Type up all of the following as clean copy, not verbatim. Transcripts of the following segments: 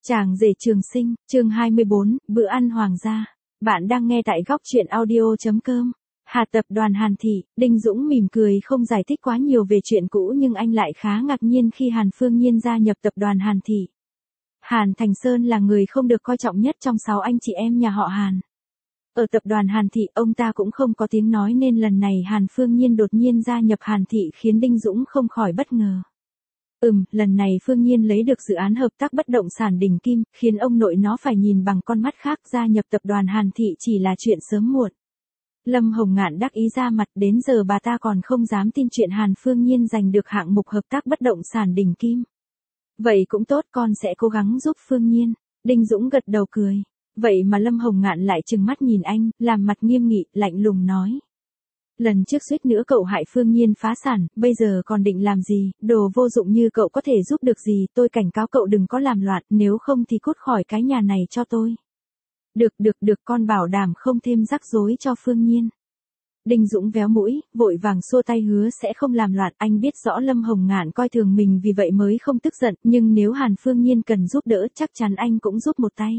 Chàng rể trường sinh, chương 24, bữa ăn hoàng gia. Bạn đang nghe tại góc truyện audio.com. Hà tập đoàn Hàn Thị, Đinh Dũng mỉm cười không giải thích quá nhiều về chuyện cũ nhưng anh lại khá ngạc nhiên khi Hàn Phương Nhiên gia nhập tập đoàn Hàn Thị. Hàn Thành Sơn là người không được coi trọng nhất trong 6 anh chị em nhà họ Hàn. Ở tập đoàn Hàn Thị ông ta cũng không có tiếng nói nên lần này Hàn Phương Nhiên đột nhiên gia nhập Hàn Thị khiến Đinh Dũng không khỏi bất ngờ. Lần này Phương Nhiên lấy được dự án hợp tác bất động sản đỉnh kim, khiến ông nội nó phải nhìn bằng con mắt khác, gia nhập tập đoàn Hàn Thị chỉ là chuyện sớm muộn. Lâm Hồng Ngạn đắc ý ra mặt, đến giờ bà ta còn không dám tin chuyện Hàn Phương Nhiên giành được hạng mục hợp tác bất động sản đỉnh kim. Vậy cũng tốt, con sẽ cố gắng giúp Phương Nhiên. Đinh Dũng gật đầu cười. Vậy mà Lâm Hồng Ngạn lại trừng mắt nhìn anh, làm mặt nghiêm nghị, lạnh lùng nói. Lần trước suýt nữa cậu hại Phương Nhiên phá sản, bây giờ còn định làm gì, đồ vô dụng như cậu có thể giúp được gì, tôi cảnh cáo cậu đừng có làm loạn, nếu không thì cút khỏi cái nhà này cho tôi. Được, con bảo đảm không thêm rắc rối cho Phương Nhiên. Đinh Dũng véo mũi, vội vàng xua tay hứa sẽ không làm loạn, anh biết rõ Lâm Hồng Ngạn coi thường mình vì vậy mới không tức giận, nhưng nếu Hàn Phương Nhiên cần giúp đỡ chắc chắn anh cũng giúp một tay.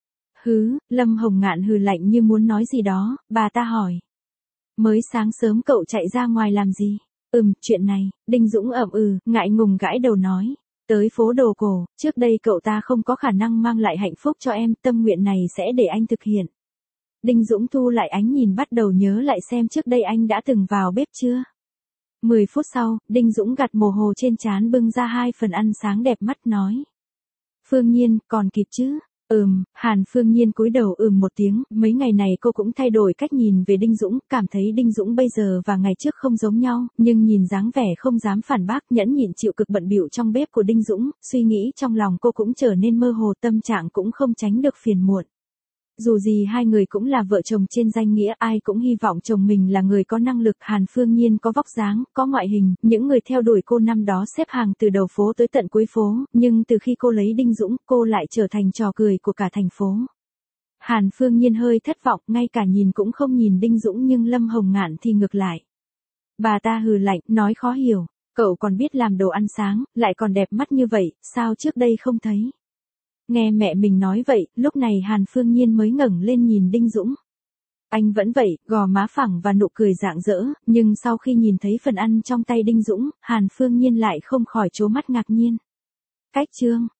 Lâm Hồng Ngạn hừ lạnh như muốn nói gì đó, bà ta hỏi. Mới sáng sớm cậu chạy ra ngoài làm gì? Chuyện này, Đinh Dũng ngại ngùng gãi đầu nói. Tới phố đồ cổ, trước đây cậu ta không có khả năng mang lại hạnh phúc cho em, tâm nguyện này sẽ để anh thực hiện. Đinh Dũng thu lại ánh nhìn, bắt đầu nhớ lại xem trước đây anh đã từng vào bếp chưa. 10 phút sau, Đinh Dũng gạt mồ hôi trên trán bưng ra 2 phần ăn sáng đẹp mắt nói. Phương Nhiên, còn kịp chứ? Hàn Phương Nhiên cúi đầu một tiếng, mấy ngày này cô cũng thay đổi cách nhìn về Đinh Dũng, cảm thấy Đinh Dũng bây giờ và ngày trước không giống nhau, nhưng nhìn dáng vẻ không dám phản bác, nhẫn nhịn chịu cực bận bịu trong bếp của Đinh Dũng, suy nghĩ trong lòng cô cũng trở nên mơ hồ, tâm trạng cũng không tránh được phiền muộn. Dù gì hai người cũng là vợ chồng trên danh nghĩa, ai cũng hy vọng chồng mình là người có năng lực. Hàn Phương Nhiên có vóc dáng, có ngoại hình, những người theo đuổi cô năm đó xếp hàng từ đầu phố tới tận cuối phố, nhưng từ khi cô lấy Đinh Dũng, cô lại trở thành trò cười của cả thành phố. Hàn Phương Nhiên hơi thất vọng, ngay cả nhìn cũng không nhìn Đinh Dũng, nhưng Lâm Hồng Ngạn thì ngược lại. Bà ta hừ lạnh, nói khó hiểu, cậu còn biết làm đồ ăn sáng, lại còn đẹp mắt như vậy, sao trước đây không thấy? Nghe mẹ mình nói vậy, lúc này Hàn Phương Nhiên mới ngẩng lên nhìn Đinh Dũng. Anh vẫn vậy, gò má phẳng và nụ cười rạng rỡ, nhưng sau khi nhìn thấy phần ăn trong tay Đinh Dũng, Hàn Phương Nhiên lại không khỏi trố mắt ngạc nhiên. Cách chương